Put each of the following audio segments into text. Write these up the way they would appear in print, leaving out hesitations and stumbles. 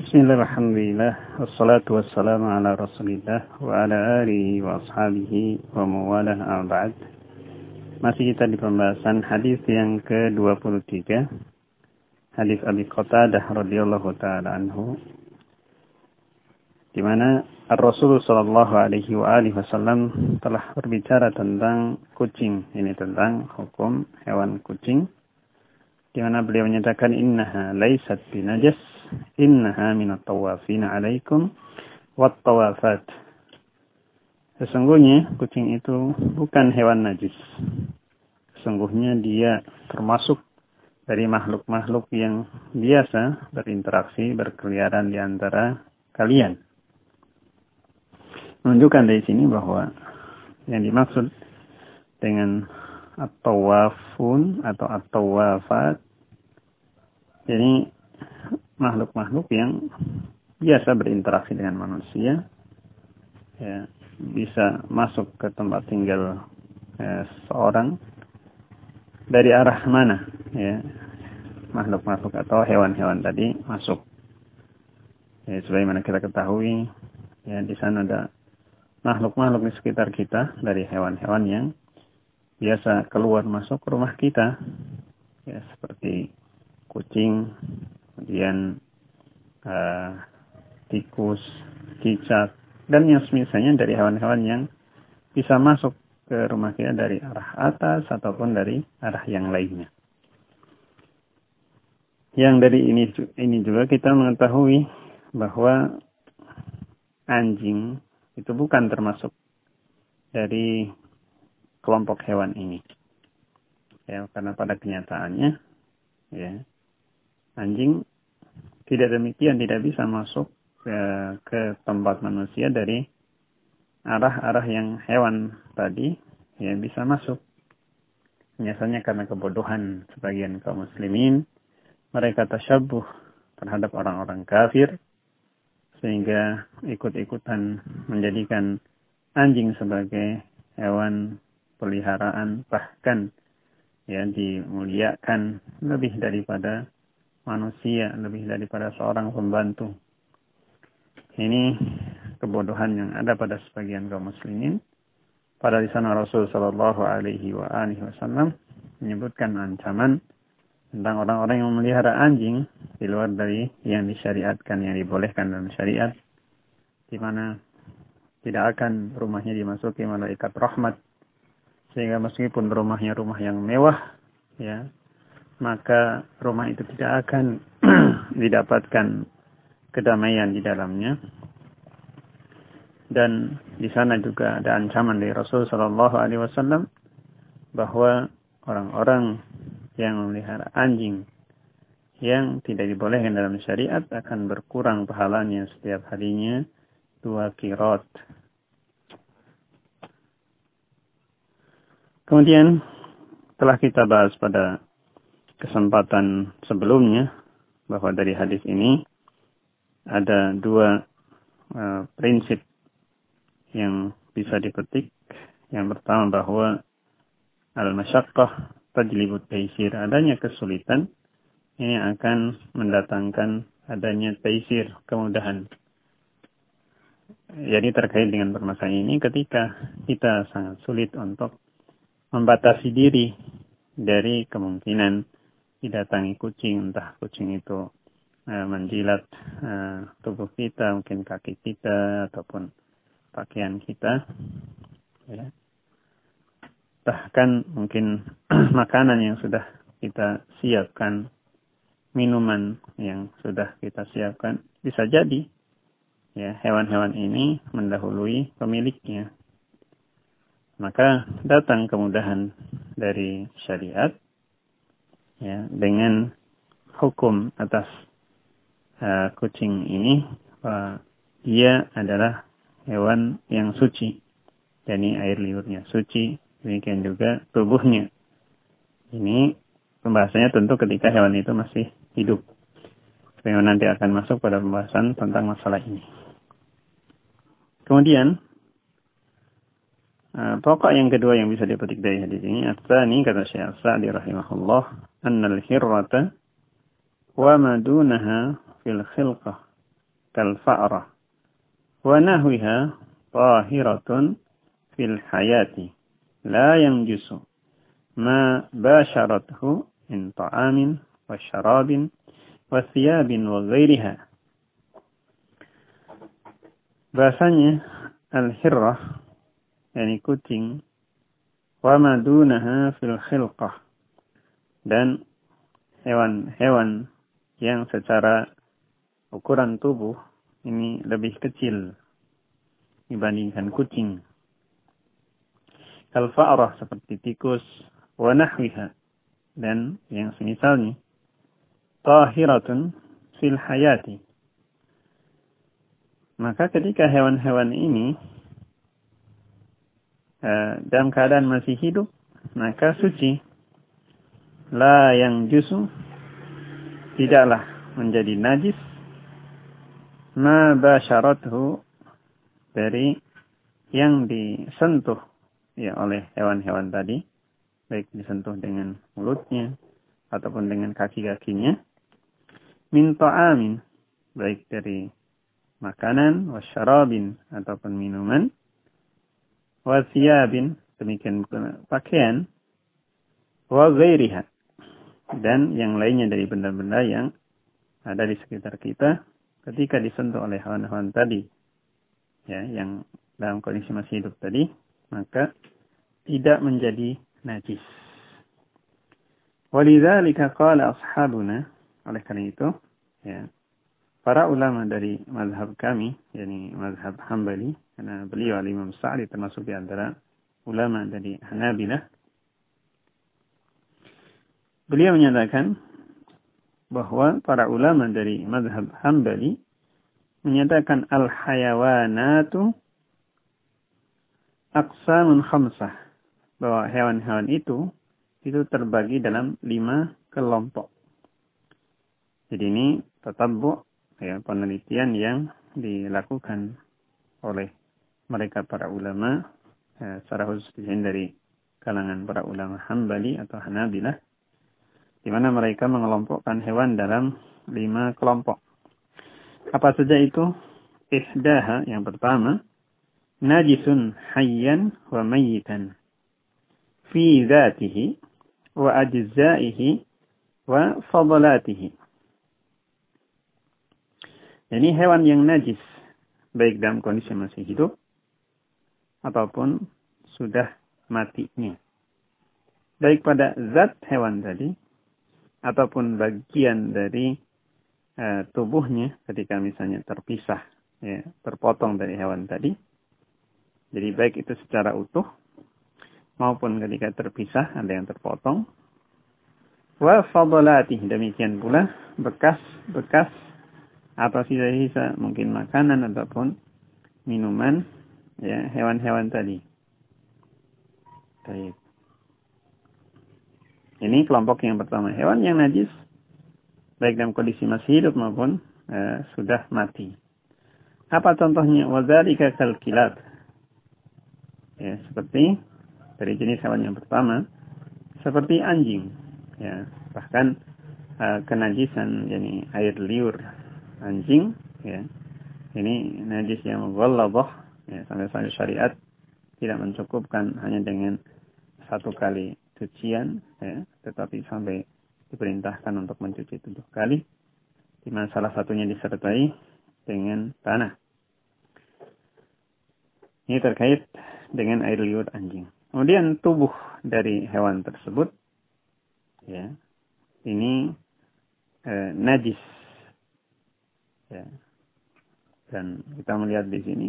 Bismillahirrahmanirrahim. Wassalatu wassalamu ala Rasulillah wa ala alihi wa ashabihi wa mawalah a'ba'd. Masih kita di pembahasan hadis yang ke-23. Hadis Abi Qatadah radhiyallahu ta'ala anhu. Di mana Rasulullah sallallahu alaihi wa alihi wasallam telah berbicara tentang kucing. Ini tentang hukum hewan kucing. Di mana beliau menyatakan innaha laysat binajas, innaha minat tawafina alaikum wat tawafat. Sesungguhnya kucing itu bukan hewan najis. Sesungguhnya dia termasuk dari makhluk-makhluk yang biasa berinteraksi, berkeliaran di antara kalian. Menunjukkan dari sini bahwa yang dimaksud dengan at-tawafun atau at-tawafat, jadi makhluk-makhluk yang biasa berinteraksi dengan manusia, ya, bisa masuk ke tempat tinggal seorang dari arah mana, ya, makhluk-makhluk atau hewan-hewan tadi masuk. Ya, sebagaimana kita ketahui, ya, di sana ada makhluk-makhluk di sekitar kita dari hewan-hewan yang biasa keluar masuk ke rumah kita, ya, seperti kucing, kemudian tikus, cicak, dan yang semisalnya dari hewan-hewan yang bisa masuk ke rumah kita dari arah atas ataupun dari arah yang lainnya. Yang dari ini juga kita mengetahui bahwa anjing itu bukan termasuk dari kelompok hewan ini. Ya, karena pada kenyataannya, ya, anjing tidak demikian, tidak bisa masuk ke tempat manusia dari arah-arah yang hewan tadi yang bisa masuk. Biasanya karena kebodohan sebagian kaum muslimin, mereka tasyabbuh terhadap orang-orang kafir sehingga ikut-ikutan menjadikan anjing sebagai hewan peliharaan, bahkan, ya, dimuliakan lebih daripada manusia, lebih daripada seorang pembantu. Ini kebodohan yang ada pada sebagian kaum muslimin. Pada di sana Rasul sallallahu alaihi wasallam menyebutkan ancaman tentang orang-orang yang memelihara anjing di luar dari yang disyariatkan, yang dibolehkan dalam syariat, di mana tidak akan rumahnya dimasuki malaikat rahmat, sehingga meskipun rumahnya rumah yang mewah, ya, maka rumah itu tidak akan didapatkan kedamaian di dalamnya. Dan di sana juga ada ancaman dari Rasul sallallahu alaihi wasallam bahwa orang-orang yang memelihara anjing yang tidak dibolehkan dalam syariat akan berkurang pahalanya setiap harinya 2 qirat. Kemudian telah kita bahas pada kesempatan sebelumnya bahwa dari hadis ini ada 2 prinsip yang bisa dipetik. Yang pertama bahwa al-masyaqqah tajlibut taisir, adanya kesulitan ini akan mendatangkan adanya taisir, kemudahan. Jadi terkait dengan permasalahan ini, ketika kita sangat sulit untuk membatasi diri dari kemungkinan didatangi kucing, entah kucing itu menjilat tubuh kita, mungkin kaki kita ataupun pakaian kita, ya. Bahkan mungkin makanan yang sudah kita siapkan, minuman yang sudah kita siapkan, bisa jadi, ya, hewan-hewan ini mendahului pemiliknya. Maka datang kemudahan dari syariat, ya, dengan hukum atas kucing ini, dia adalah hewan yang suci, yakni air liurnya suci, demikian juga tubuhnya. Ini pembahasannya tentu ketika hewan itu masih hidup. Sebagaimana nanti akan masuk pada pembahasan tentang masalah ini. Kemudian pokok yang kedua yang bisa dipetik dari hadis ini, at-tsani, kata Syekh Sa'di rahimahullah, annal hirrata wa ma dunaha fil khilqah كالفأرة ونحوها طاهرة في الحياة لا ينجس ما باشرته من طعام وشراب وثياب وغيرها. Bahasanya al-hirrah, yakni kucing, wa madunaha fil khilqah, dan hewan-hewan yang secara ukuran tubuh ini lebih kecil dibandingkan kucing. Kal-fa'rah, seperti tikus, wa nahwiha, dan yang semisalnya. Tahiratun fil hayati. Maka ketika hewan-hewan ini dalam keadaan masih hidup, maka suci. La yang jusu, tidaklah menjadi najis. Ma basyarathu, dari yang disentuh ya oleh hewan-hewan tadi, baik disentuh dengan mulutnya ataupun dengan kaki-kakinya. Min ta'amin, baik dari makanan, wasyarabin, ataupun minuman, wasiyabin, demikian pakaian, wa ghairiha, dan yang lainnya dari benda-benda yang ada di sekitar kita ketika disentuh oleh hewan-hewan tadi, ya, yang dalam kondisi masih hidup tadi, maka tidak menjadi najis. Walidzalika qala ashabuna, oleh karena itu, ya, para ulama dari mazhab kami, yakni mazhab Hambali, karena beliau Imam Sa'di termasuk di antara ulama dari Hanabilah, beliau menyatakan bahwa para ulama dari mazhab Hambali menyatakan al-hayawanatu aqsamun khamsah, bahwa hewan-hewan itu terbagi dalam 5 kelompok. Jadi ini tatabbu', ya, penelitian yang dilakukan oleh mereka para ulama, secara khusus dari kalangan para ulama Hambali atau Hanabilah, di mana mereka mengelompokkan hewan dalam 5 kelompok. Apa saja itu? Ihdaha, yang pertama, najisun hayyan wa mayyitan fi dzatihi wa ajzaihi wa fadlatihi. Ini hewan yang najis, baik dalam kondisi masih hidup ataupun sudah matinya. Baik pada zat hewan tadi ataupun bagian dari tubuhnya ketika misalnya terpisah, ya, terpotong dari hewan tadi. Jadi baik itu secara utuh maupun ketika terpisah ada yang terpotong. Wa fadlatih, demikian pula bekas-bekas atau sisa-sisa mungkin makanan ataupun minuman, ya, hewan-hewan tadi. Baik. Ini kelompok yang pertama, hewan yang najis baik dalam kondisi masih hidup maupun sudah mati. Apa contohnya? Wadzalika kal kilab. Ya, seperti dari jenis hewan yang pertama, seperti anjing. Ya, bahkan kenajisan, yakni air liur anjing, ya, ini najis yang ghalladhah, ya, sampai syariat tidak mencukupkan hanya dengan 1 kali cucian, ya, tetapi sampai diperintahkan untuk mencuci 7 kali, di mana salah satunya disertai dengan tanah. Ini terkait dengan air liur anjing. Kemudian tubuh dari hewan tersebut, ya, ini najis, ya. Dan kita melihat di sini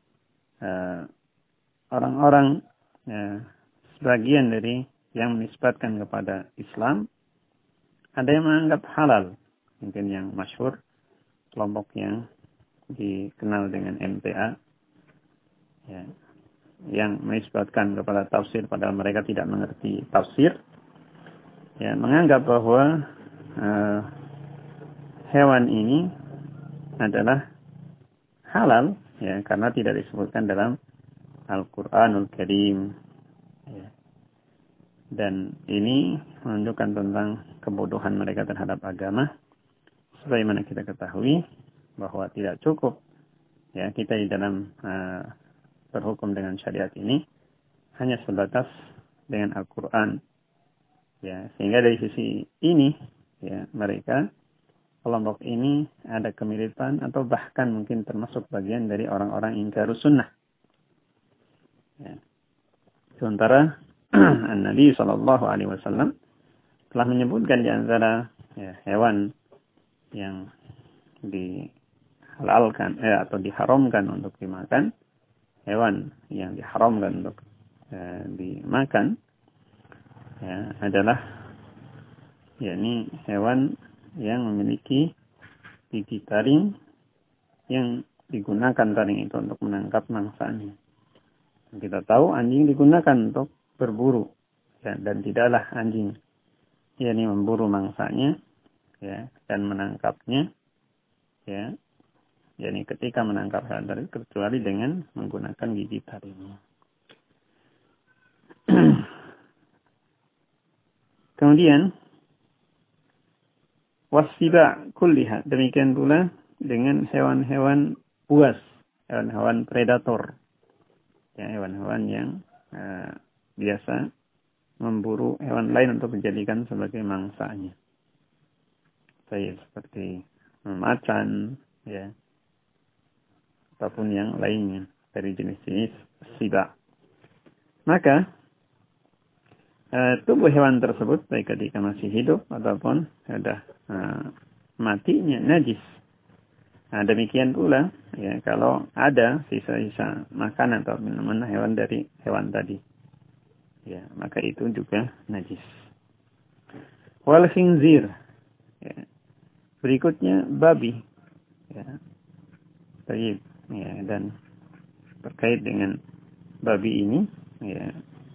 orang-orang, sebagian dari yang menisbatkan kepada Islam, ada yang menganggap halal. Mungkin yang masyhur, kelompok yang dikenal dengan MTA, ya, yang menisbatkan kepada tafsir padahal mereka tidak mengerti tafsir, ya, menganggap bahwa hewan ini adalah halal, ya, karena tidak disebutkan dalam Al-Quranul Karim, ya. Dan ini menunjukkan tentang kebodohan mereka terhadap agama. Sebagaimana kita ketahui, bahwa tidak cukup ya kita di dalam berhukum dengan syariat ini hanya sebatas dengan Al-Quran. Ya, sehingga dari sisi ini ya mereka kelompok ini ada kemiripan atau bahkan mungkin termasuk bagian dari orang-orang ingkarus sunnah. Ya. Sementara Nabi SAW telah menyebutkan di antara ya, hewan yang dihalalkan atau diharamkan untuk dimakan, hewan yang diharamkan untuk dimakan ya, adalah yakni hewan yang memiliki gigi taring yang digunakan taring itu untuk menangkap mangsanya. Kita tahu anjing digunakan untuk berburu ya, dan tidaklah anjing yakni memburu mangsanya ya, dan menangkapnya ya, yakni ketika menangkap hewan tadi kecuali dengan menggunakan gigi taringnya. Kemudian wasiba kulliha, demikian pula dengan hewan-hewan buas, hewan-hewan predator. Ya, hewan-hewan yang biasa memburu hewan lain untuk dijadikan sebagai mangsanya. Seperti macan, ya, ataupun yang lainnya dari jenis-jenis siba. Maka tubuh hewan tersebut baik ketika masih hidup ataupun sudah matinya najis. Nah, demikian pula ya kalau ada sisa-sisa makanan atau minuman hewan dari hewan tadi. Ya, maka itu juga najis. Wal khinzir. Ya. Berikutnya babi. Ya. Baik, ya, dan terkait dengan babi ini, ya.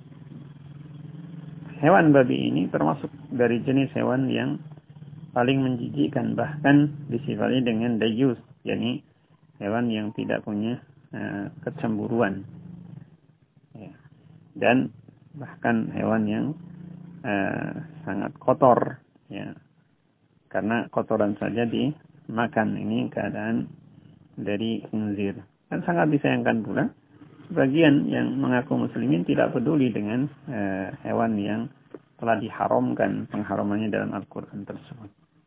Hewan babi ini termasuk dari jenis hewan yang paling menjijikkan, bahkan disifati dengan dayus, yakni hewan yang tidak punya kecemburuan, ya. Dan bahkan hewan yang sangat kotor, ya, karena kotoran saja dimakan. Ini keadaan dari khinzir. Dan sangat disayangkan pula sebagian yang mengaku muslimin tidak peduli dengan hewan yang telah diharamkan pengharamannya dalam Al-Quran tersebut.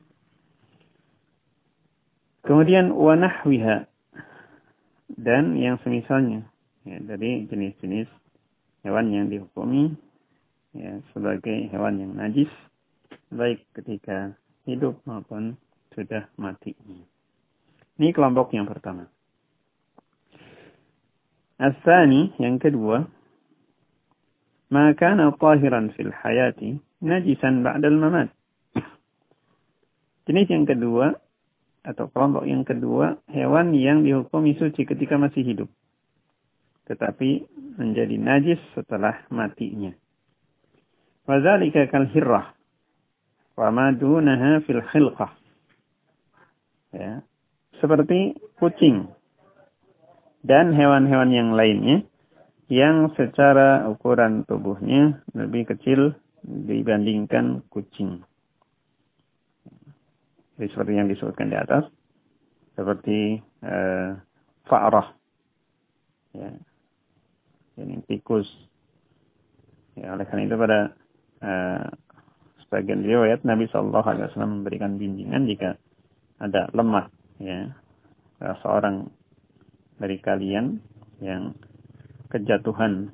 Kemudian wanahwiha, dan yang semisalnya ya, dari jenis-jenis hewan yang dihukumi ya, sebagai hewan yang najis baik ketika hidup maupun sudah mati. Ini kelompok yang pertama. As-tsani, yang kedua, ma kana tahiran fil hayati najisan ba'dal mamat. Jenis yang kedua atau kelompok yang kedua, hewan yang dihukumi suci ketika masih hidup, tetapi menjadi najis setelah matinya. Wa dzalika kal hirrah wa ma dunaha fil khilqah. Ya, seperti kucing dan hewan-hewan yang lainnya yang secara ukuran tubuhnya lebih kecil dibandingkan kucing. Jadi seperti yang disebutkan di atas, seperti fa'rah, ya, ini tikus. Ya, oleh karena itu pada sebagian riwayat Nabi SAW memberikan bimbingan jika ada lemah, ya, seorang dari kalian yang kejatuhan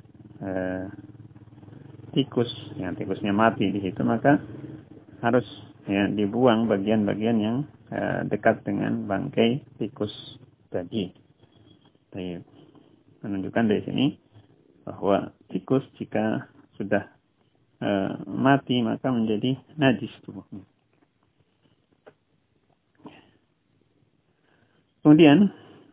tikus, yang tikusnya mati di situ, maka harus ya, dibuang bagian-bagian yang dekat dengan bangkai tikus tadi. Jadi, menunjukkan dari sini bahwa tikus jika sudah mati maka menjadi najis tubuhnya. Kemudian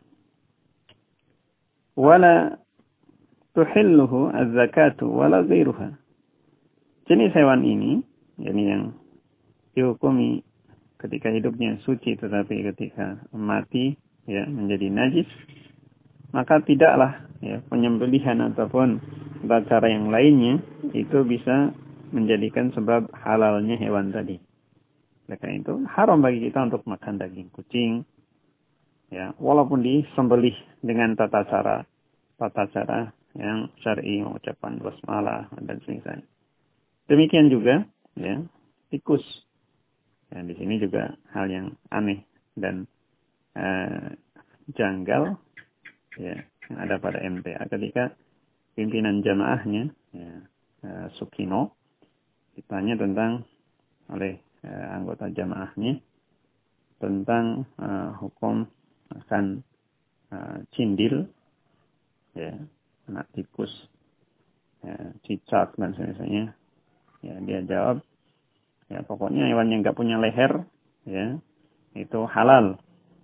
wala tuhilluhu az-zakatu wala ghairuha. Jenis hewan ini, yakni yang dihukumi ketika hidupnya suci tetapi ketika mati ya menjadi najis, maka tidaklah ya penyembelihan ataupun cara yang lainnya itu bisa menjadikan sebab halalnya hewan tadi. Oleh karena itu haram bagi kita untuk makan daging kucing, ya, walaupun disembelih dengan tata cara yang syar'i, mengucapkan basmalah dan semisalnya. Demikian juga ya, tikus. Ya, di sini juga hal yang aneh dan janggal ya, yang ada pada MTA ketika pimpinan jamaahnya ya, Sukino ditanya tentang oleh anggota jamaahnya tentang hukum makan cindil ya, anak tikus ya, cicak dan sebagainya. Ya, dia jawab ya, pokoknya hewan yang nggak punya leher ya itu halal.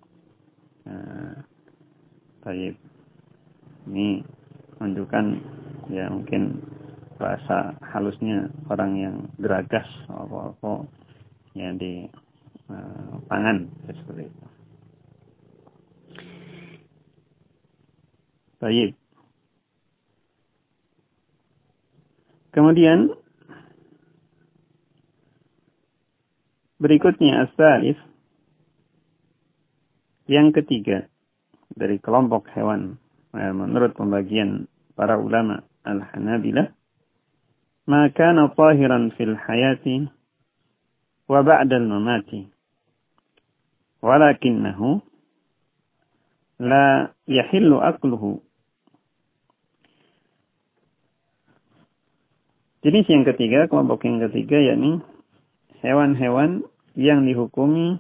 Baik, ini menunjukkan ya mungkin bahasa halusnya orang yang geragas apa-apa yang di pangan seperti itu. Baik. Kemudian berikutnya as-salif, yang ketiga dari kelompok hewan menurut pembagian para ulama al-Hanabilah, ma kana tahiran fil hayati wa ba'da al-mamati walakinnahu la yahillu akluhu. Jenis yang ketiga, kelompok yang ketiga, yakni hewan-hewan yang dihukumi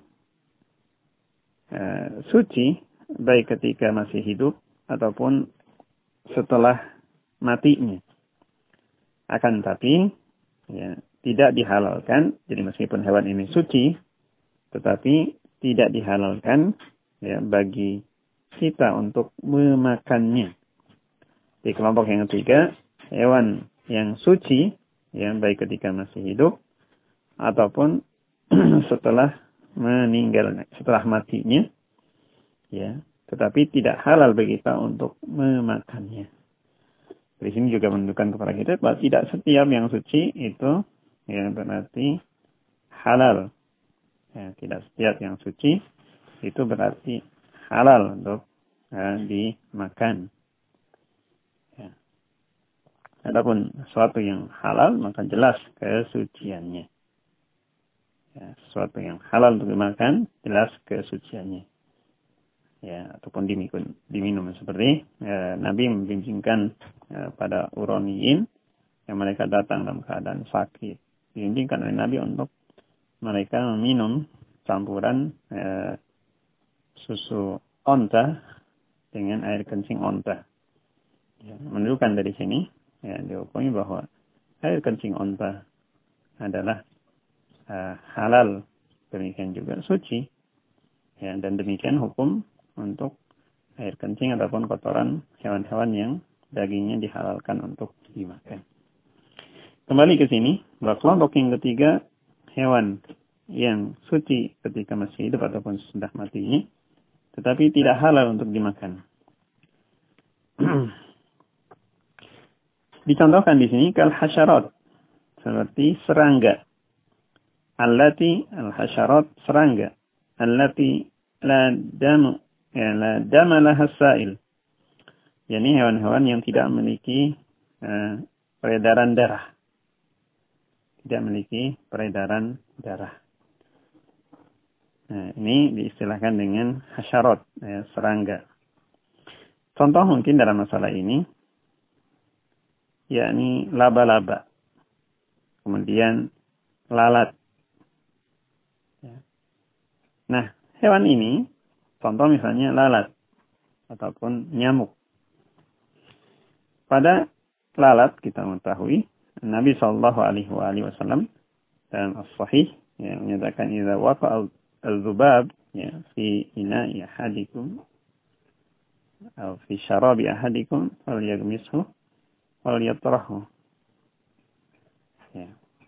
suci baik ketika masih hidup ataupun setelah matinya. Akan tapi ya, tidak dihalalkan. Jadi meskipun hewan ini suci, tetapi tidak dihalalkan ya, bagi kita untuk memakannya. Di kelompok yang ketiga, hewan yang suci, ya, baik ketika masih hidup ataupun setelah meninggal, setelah matinya, ya, tetapi tidak halal bagi kita untuk memakannya. Di sini juga menunjukkan kepada kita bahwa tidak setiap yang suci itu ya berarti halal. Ya, tidak setiap yang suci itu berarti halal untuk dimakan. Ya. Adapun sesuatu yang halal maka jelas kesuciannya. Ya, sesuatu yang halal untuk dimakan jelas kesuciannya. Ya, ataupun diminum seperti Nabi membimbingkan pada uroniyin yang mereka datang dalam keadaan sakit. Dibimbingkan oleh Nabi untuk mereka meminum campuran susu onta dengan air kencing onta. Ya, menunjukkan dari sini ya, dihukumi bahwa air kencing onta adalah halal, demikian juga suci. Ya, dan demikian hukum untuk air kencing ataupun kotoran hewan-hewan yang dagingnya dihalalkan untuk dimakan. Kembali ke sini, bahwa kelompok yang ketiga, hewan yang suci ketika masih hidup ataupun sudah matinya, tetapi tidak halal untuk dimakan. Dicontohkan di sini kal hasyarat, seperti serangga. Allati al-hasyarat, serangga. Allati la dama laha sa'il. Yani hewan-hewan yang tidak memiliki peredaran darah. Tidak memiliki peredaran darah. Nah, ini diistilahkan dengan hasyarat, serangga. Contoh mungkin dalam masalah ini, yakni laba-laba. Kemudian lalat. Nah, hewan ini, contoh misalnya lalat ataupun nyamuk. Pada lalat kita mengetahui Nabi SAW dalam as-sahih yang menyatakan idza waqa al-dzubab ya fi ina'i ahadikum atau fi syarabi ahadikum falyagmishu walyatrahu. Ya.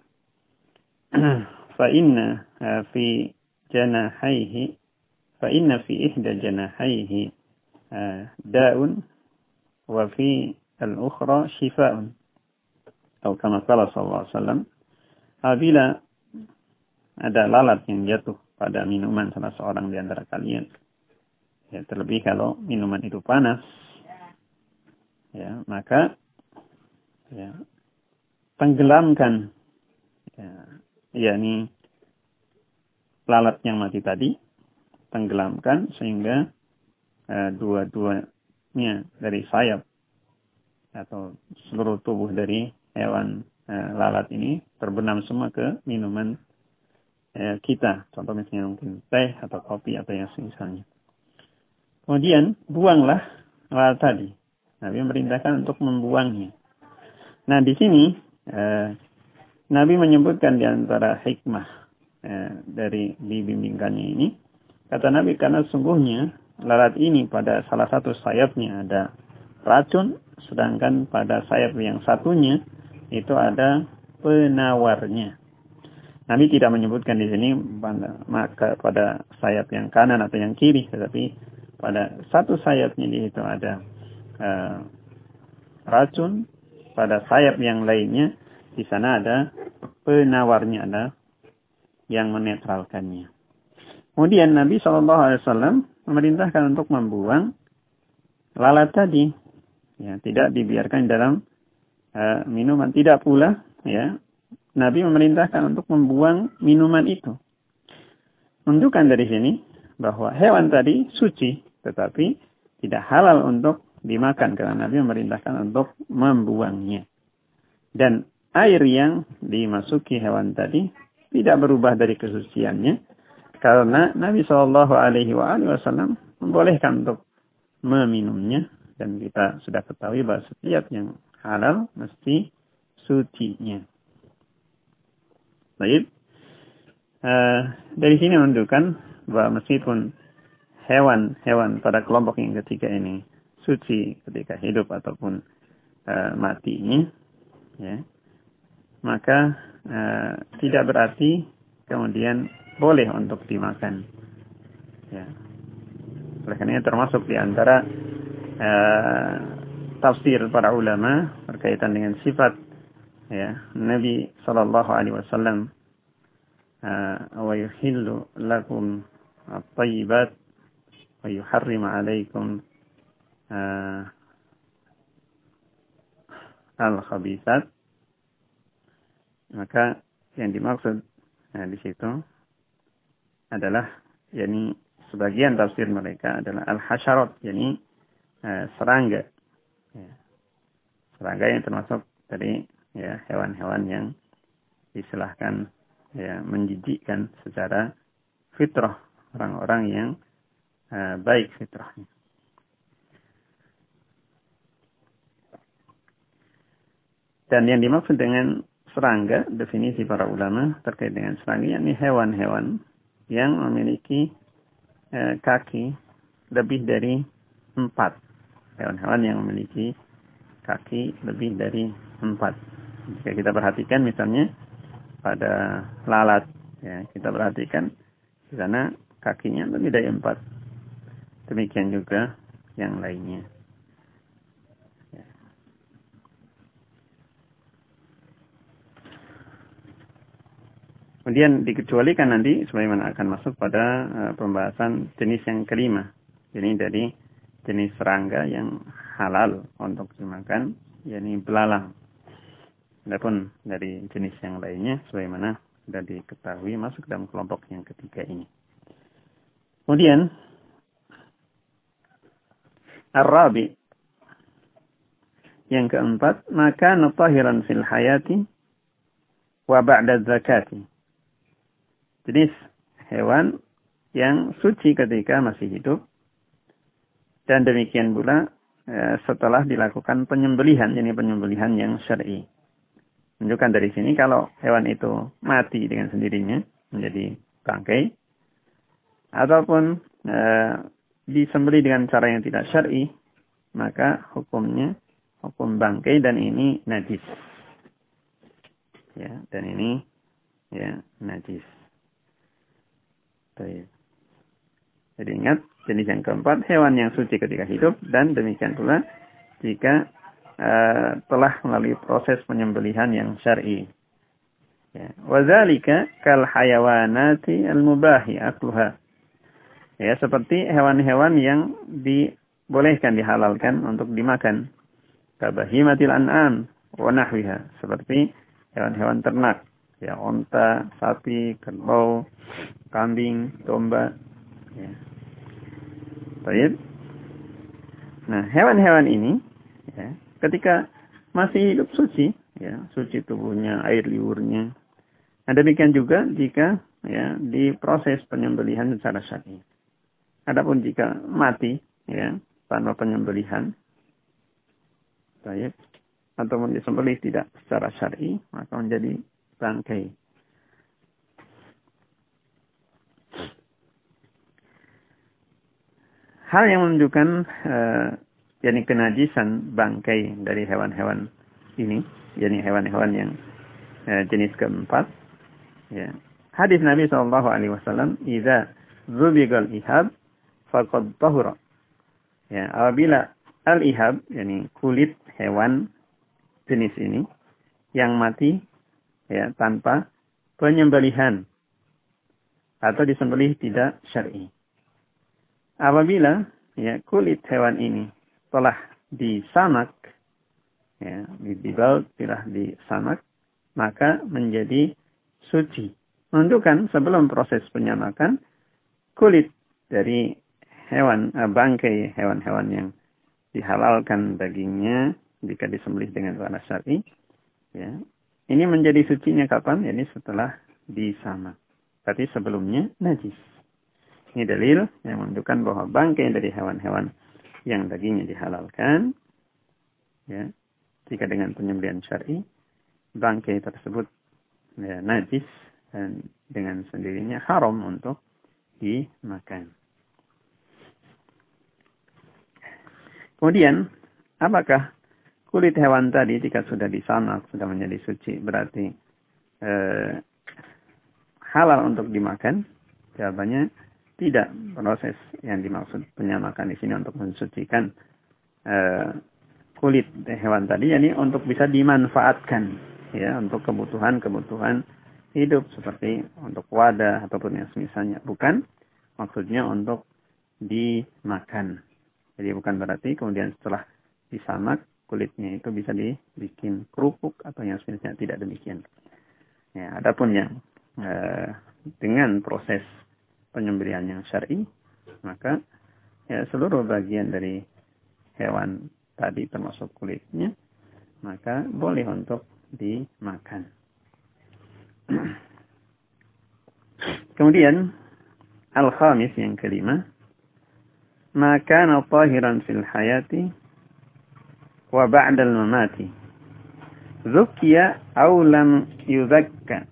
Fa inna fi janahaihi fa inna fi ihda janahaihi da'un wa fi al-ukhra shifa'un. Atau kama qala sallallahu alaihi wasallam, apabila ada lalat yang jatuh pada minuman salah seorang di antara kalian, Ya, terlebih kalau minuman itu panas, ya, maka ya, tenggelamkan, ya, yakni lalat yang mati tadi, tenggelamkan sehingga dua-duanya dari sayap atau seluruh tubuh dari hewan lalat ini terbenam semua ke minuman kita. Contoh misalnya mungkin teh atau kopi atau yang semisalnya. Kemudian buanglah lalat tadi. Nabi memerintahkan untuk membuangnya. Nah di sini Nabi menyebutkan di antara hikmah dari dibimbingkannya ini. Kata Nabi, karena sungguhnya lalat ini pada salah satu sayapnya ada racun, sedangkan pada sayap yang satunya itu ada penawarnya. Nabi tidak menyebutkan di sini maka pada sayap yang kanan atau yang kiri, tetapi pada satu sayapnya di situ ada racun, pada sayap yang lainnya di sana ada penawarnya, ada yang menetralkannya. Kemudian Nabi SAW memerintahkan untuk membuang lalat tadi. Ya, tidak dibiarkan dalam minuman. Tidak pula, ya, Nabi memerintahkan untuk membuang minuman itu. Menunjukkan dari sini bahwa hewan tadi suci, tetapi tidak halal untuk dimakan karena Nabi memerintahkan untuk membuangnya. Dan air yang dimasuki hewan tadi tidak berubah dari kesuciannya. Karena Nabi SAW membolehkan untuk meminumnya. Dan kita sudah ketahui bahwa setiap yang halal mesti sucinya. Baik. Dari sini menunjukkan bahwa meskipun hewan-hewan pada kelompok yang ketiga ini suci ketika hidup ataupun matinya, ya, maka tidak berarti kemudian boleh untuk dimakan. Ya. Oleh karena termasuk di antara tafsir para ulama berkaitan dengan sifat, ya, Nabi sallallahu alaihi wasallam, wa yuhillu lakum at-thayyibat wa yuharrimu alaikum al-khabithat. Maka yang dimaksud di situ adalah, yakni sebagian tafsir mereka adalah al-hasyarat, yakni serangga. Ya. Serangga yang termasuk dari, ya, hewan-hewan yang disilahkan, ya, menjijikkan secara fitrah orang-orang yang baik fitrahnya. Dan yang dimaksud dengan serangga, definisi para ulama terkait dengan serangga, yakni hewan-hewan yang memiliki kaki lebih dari 4. Hewan-hewan yang memiliki kaki lebih dari 4. Jika kita perhatikan misalnya pada lalat, ya, kita perhatikan di sana kakinya lebih dari 4. Demikian juga yang lainnya. Kemudian dikecualikan nanti sebagaimana akan masuk pada pembahasan jenis yang kelima. Ini dari jenis serangga yang halal untuk dimakan, yakni belalang. Adapun dari jenis yang lainnya sebagaimana sudah diketahui masuk dalam kelompok yang ketiga ini. Kemudian Ar-Rabi, yang keempat, maka tahiran fil hayati wa ba'da zakati. Jenis hewan yang suci ketika masih hidup dan demikian pula setelah dilakukan penyembelihan, ini penyembelihan yang syar'i. Menunjukkan dari sini kalau hewan itu mati dengan sendirinya menjadi bangkai ataupun disembelih dengan cara yang tidak syar'i, maka hukumnya hukum bangkai dan ini najis. Ya, dan ini, ya, najis. Baik. Jadi ingat, jenis yang keempat, hewan yang suci ketika hidup, dan demikian pula jika telah melalui proses penyembelihan yang syar'i. Ya. Wadzalika kal hayawanati al-mubahi akluha. Ya, seperti hewan-hewan yang dibolehkan, dihalalkan untuk dimakan. Kabahimatil an'am wa nahwiha, seperti hewan-hewan ternak, ya, onta, sapi, kerbau, kambing, domba, ya. Baik. Nah, hewan-hewan ini, ya, ketika masih hidup suci, ya, suci tubuhnya, air liurnya. Nah, demikian juga jika, ya, diproses penyembelihan secara syar'i. Adapun jika mati, ya, tanpa penyembelihan, baik, atau disembelih tidak secara syar'i, maka menjadi bangkai. Hal yang menunjukkan yakni kenajisan bangkai dari hewan-hewan ini, yakni hewan-hewan yang jenis keempat, ya. Hadis Nabi SAW, "Idza zubigal ihab faqad tahura." Ya, apabila al-ihab, yakni kulit hewan jenis ini yang mati, ya, tanpa penyembelihan atau disembelih tidak syar'i. Apabila, ya, kulit hewan ini telah disamak, ya, dibaut, telah disamak, maka menjadi suci. Menunjukkan sebelum proses penyamakan, kulit dari hewan, bangkai hewan-hewan yang dihalalkan dagingnya jika disembelih dengan cara syar'i, ya, ini menjadi sucinya kapan? Ini setelah disamak. Berarti sebelumnya najis. Ini dalil yang menunjukkan bahwa bangkai dari hewan-hewan yang dagingnya dihalalkan, ya, jika dengan penyembelihan syar'i, bangkai tersebut, ya, najis dan dengan sendirinya haram untuk dimakan. Kemudian, apakah kulit hewan tadi jika sudah disamak, sudah menjadi suci, berarti halal untuk dimakan? Jawabannya tidak. Proses yang dimaksud penyamakan di sini untuk mensucikan kulit hewan tadi, yakni untuk bisa dimanfaatkan, ya, untuk kebutuhan hidup seperti untuk wadah ataupun yang semisalnya. Bukan maksudnya untuk dimakan. Jadi bukan berarti kemudian setelah disamak kulitnya itu bisa dibikin kerupuk atau yang semisalnya, tidak demikian. Ya, adapun yang dengan proses penyembelihan yang syar'i, maka, ya, seluruh bagian dari hewan tadi termasuk kulitnya, maka boleh untuk dimakan. Kemudian al-khamis, yang kelima, ma kana tahiran fil hayati wa ba'da al-mamati zukiya aw lam yuzakka.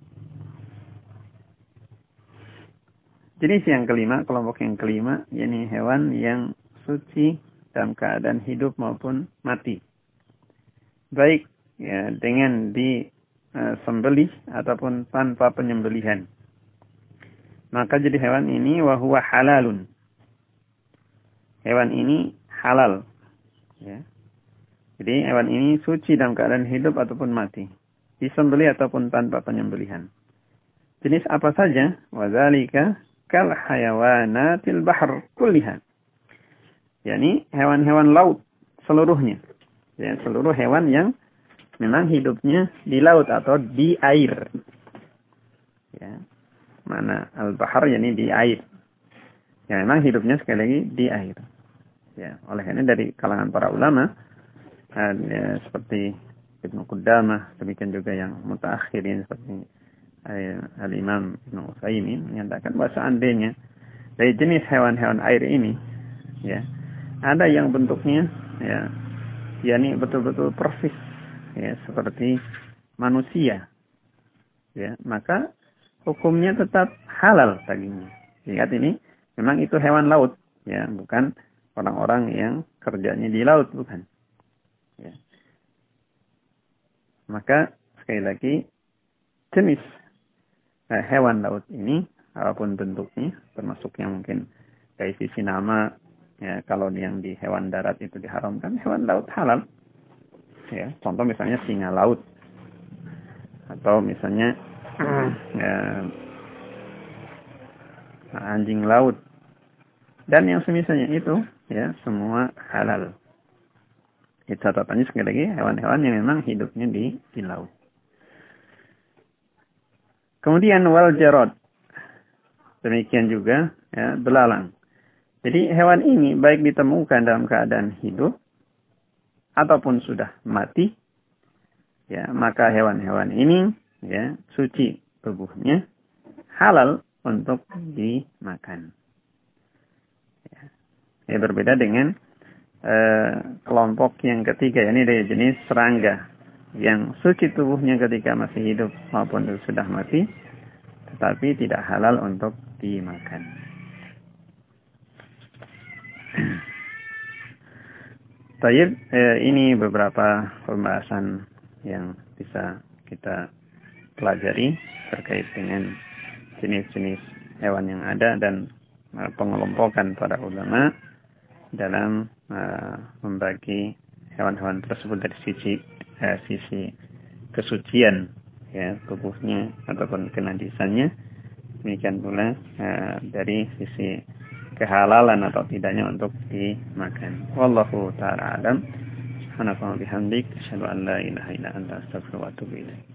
Jenis yang kelima, kelompok yang kelima, yakni hewan yang suci dalam keadaan hidup maupun mati. Baik, ya, dengan disembelih ataupun tanpa penyembelihan. Maka jadi hewan ini wa huwa halalun. Hewan ini halal. Ya. Jadi hewan ini suci dalam keadaan hidup ataupun mati. Disembelih ataupun tanpa penyembelihan. Jenis apa saja? Wa dzalika kal hayawanatil bahr kulliha. yakni hewan-hewan laut seluruhnya. Ya, seluruh hewan yang memang hidupnya di laut atau di air. Ya. Mana al-bahr yakni di air. Ya, memang hidupnya sekali lagi di air. Ya, oleh karena dari kalangan para ulama, ya, seperti Ibnu Qudamah, demikian juga yang mutaakhirin seperti Al-Imam Ibnu Utsaimin menyatakan bahwa seandainya dari jenis hewan-hewan air ini, ya, ada yang bentuknya, ya, yakni betul-betul persis, ya, seperti manusia, ya, maka hukumnya tetap halal dagingnya. Ingat ini, memang itu hewan laut, ya, bukan orang-orang yang kerjanya di laut, bukan. Ya. Maka sekali lagi jenis hewan laut ini, apapun bentuknya, termasuk yang mungkin dari sisi nama, ya, kalau yang di hewan darat itu diharamkan, hewan laut halal. Ya, contoh misalnya singa laut, atau misalnya ya, anjing laut, Dan yang semisalnya itu, ya, semua halal. Itu catatannya sekali lagi, hewan-hewan yang memang hidupnya di laut. Kemudian wal jarad. Demikian juga, ya, belalang. Jadi hewan ini baik ditemukan dalam keadaan hidup ataupun sudah mati, ya, maka hewan-hewan ini, ya, suci tubuhnya, halal untuk dimakan. Ya, berbeda dengan kelompok yang ketiga, ini dari jenis serangga yang suci tubuhnya ketika masih hidup maupun sudah mati, tetapi tidak halal untuk dimakan. Baik, ini beberapa pembahasan yang bisa kita pelajari terkait dengan jenis-jenis hewan yang ada dan pengelompokan para ulama dalam membagi hewan-hewan tersebut dari sisi kesucian, ya, tubuhnya ataupun kenajisannya. Demikian pula dari sisi kehalalan atau tidaknya untuk dimakan. Wallahu ta'ala alam. Subhanaka wa bihamdik, asyhadu an la ilaha illa anta, astaghfiruka wa atubu ilaik.